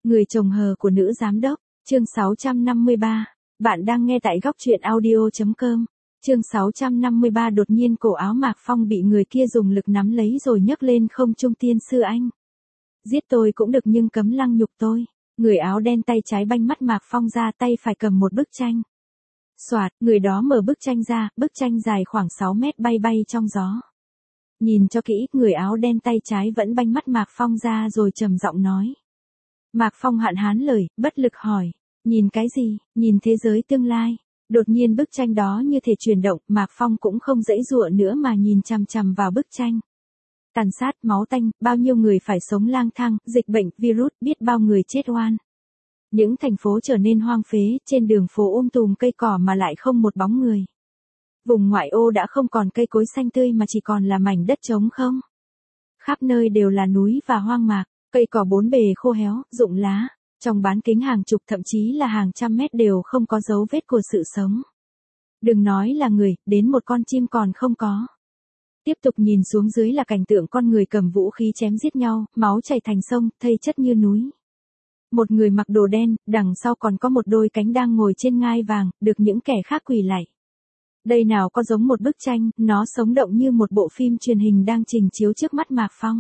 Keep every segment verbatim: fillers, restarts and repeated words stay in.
Người chồng hờ của nữ giám đốc, chương sáu trăm năm mươi ba. Bạn đang nghe tại góc truyện audio chấm com. Chương sáu trăm năm mươi ba đột nhiên cổ áo Mạc Phong bị người kia dùng lực nắm lấy rồi nhấc lên không trung tiên sư anh. Giết tôi cũng được nhưng cấm lăng nhục tôi. Người áo đen tay trái banh mắt Mạc Phong ra, tay phải cầm một bức tranh. Soạt, người đó mở bức tranh ra, bức tranh dài khoảng sáu mét bay bay trong gió. Nhìn cho kỹ, người áo đen tay trái vẫn banh mắt Mạc Phong ra rồi trầm giọng nói. Mạc Phong hạn hán lời, bất lực hỏi, nhìn cái gì, nhìn thế giới tương lai. Đột nhiên bức tranh đó như thể chuyển động, Mạc Phong cũng không dãy dụa nữa mà nhìn chằm chằm vào bức tranh. Tàn sát, máu tanh, bao nhiêu người phải sống lang thang, dịch bệnh, virus, biết bao người chết oan. Những thành phố trở nên hoang phế, trên đường phố um tùm cây cỏ mà lại không một bóng người. Vùng ngoại ô đã không còn cây cối xanh tươi mà chỉ còn là mảnh đất trống không. Khắp nơi đều là núi và hoang mạc, cây cỏ bốn bề khô héo, rụng lá. Trong bán kính hàng chục thậm chí là hàng trăm mét đều không có dấu vết của sự sống. Đừng nói là người, đến một con chim còn không có. Tiếp tục nhìn xuống dưới là cảnh tượng con người cầm vũ khí chém giết nhau, máu chảy thành sông, thây chất như núi. Một người mặc đồ đen, đằng sau còn có một đôi cánh đang ngồi trên ngai vàng, được những kẻ khác quỳ lạy. Đây nào có giống một bức tranh, nó sống động như một bộ phim truyền hình đang trình chiếu trước mắt Mạc Phong.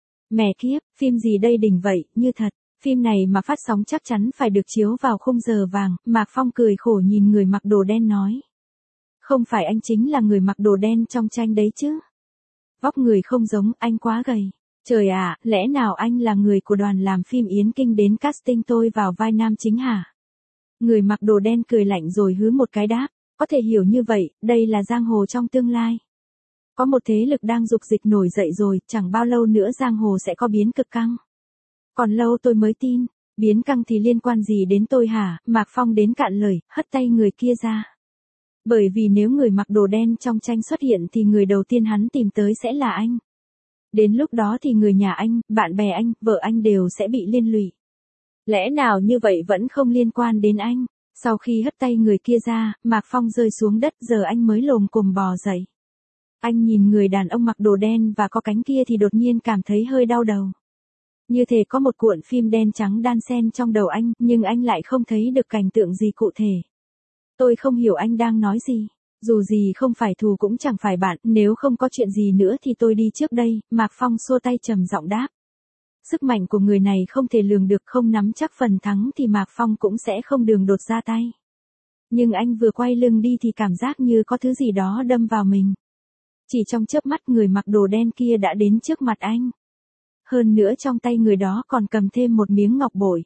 Mẹ kiếp, phim gì đây đỉnh vậy, như thật. Phim này mà phát sóng chắc chắn phải được chiếu vào khung giờ vàng. Mạc Phong cười khổ nhìn người mặc đồ đen nói. Không phải anh chính là người mặc đồ đen trong tranh đấy chứ. Vóc người không giống, anh quá gầy. Trời ạ, lẽ nào anh là người của đoàn làm phim Yến Kinh đến casting tôi vào vai nam chính hả? Người mặc đồ đen cười lạnh rồi hứ một cái đáp. Có thể hiểu như vậy, đây là giang hồ trong tương lai. Có một thế lực đang dục dịch nổi dậy rồi, chẳng bao lâu nữa giang hồ sẽ có biến cực căng. Còn lâu tôi mới tin, biến căng thì liên quan gì đến tôi hả? Mạc Phong đến cạn lời, hất tay người kia ra. Bởi vì nếu người mặc đồ đen trong tranh xuất hiện thì người đầu tiên hắn tìm tới sẽ là anh. Đến lúc đó thì người nhà anh, bạn bè anh, vợ anh đều sẽ bị liên lụy. Lẽ nào như vậy vẫn không liên quan đến anh? Sau khi hất tay người kia ra, Mạc Phong rơi xuống đất, giờ anh mới lồm cồm bò dậy. Anh nhìn người đàn ông mặc đồ đen và có cánh kia thì đột nhiên cảm thấy hơi đau đầu. Như thể có một cuộn phim đen trắng đan xen trong đầu anh, nhưng anh lại không thấy được cảnh tượng gì cụ thể. Tôi không hiểu anh đang nói gì. Dù gì không phải thù cũng chẳng phải bạn, nếu không có chuyện gì nữa thì tôi đi trước đây. Mạc Phong xua tay trầm giọng đáp. Sức mạnh của người này không thể lường được, không nắm chắc phần thắng thì Mạc Phong cũng sẽ không đường đột ra tay. Nhưng anh vừa quay lưng đi thì cảm giác như có thứ gì đó đâm vào mình. Chỉ trong chớp mắt người mặc đồ đen kia đã đến trước mặt anh. Hơn nữa trong tay người đó còn cầm thêm một miếng ngọc bội.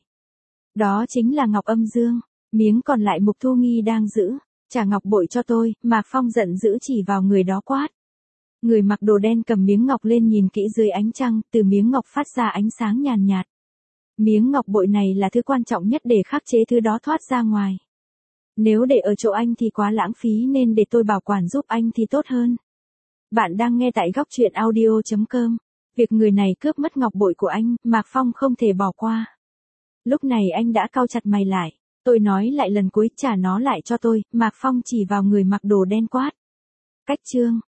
Đó chính là ngọc âm dương, miếng còn lại Mục Thu Nghi đang giữ. Trả ngọc bội cho tôi, Mạc Phong giận dữ chỉ vào người đó quát. Người mặc đồ đen cầm miếng ngọc lên nhìn kỹ dưới ánh trăng, từ miếng ngọc phát ra ánh sáng nhàn nhạt. Miếng ngọc bội này là thứ quan trọng nhất để khắc chế thứ đó thoát ra ngoài. Nếu để ở chỗ anh thì quá lãng phí nên để tôi bảo quản giúp anh thì tốt hơn. Bạn đang nghe tại góc truyện audio chấm com. Việc người này cướp mất ngọc bội của anh, Mạc Phong không thể bỏ qua. Lúc này anh đã cau chặt mày lại. Tôi nói lại lần cuối, trả nó lại cho tôi. Mạc Phong chỉ vào người mặc đồ đen quát. Cách chương,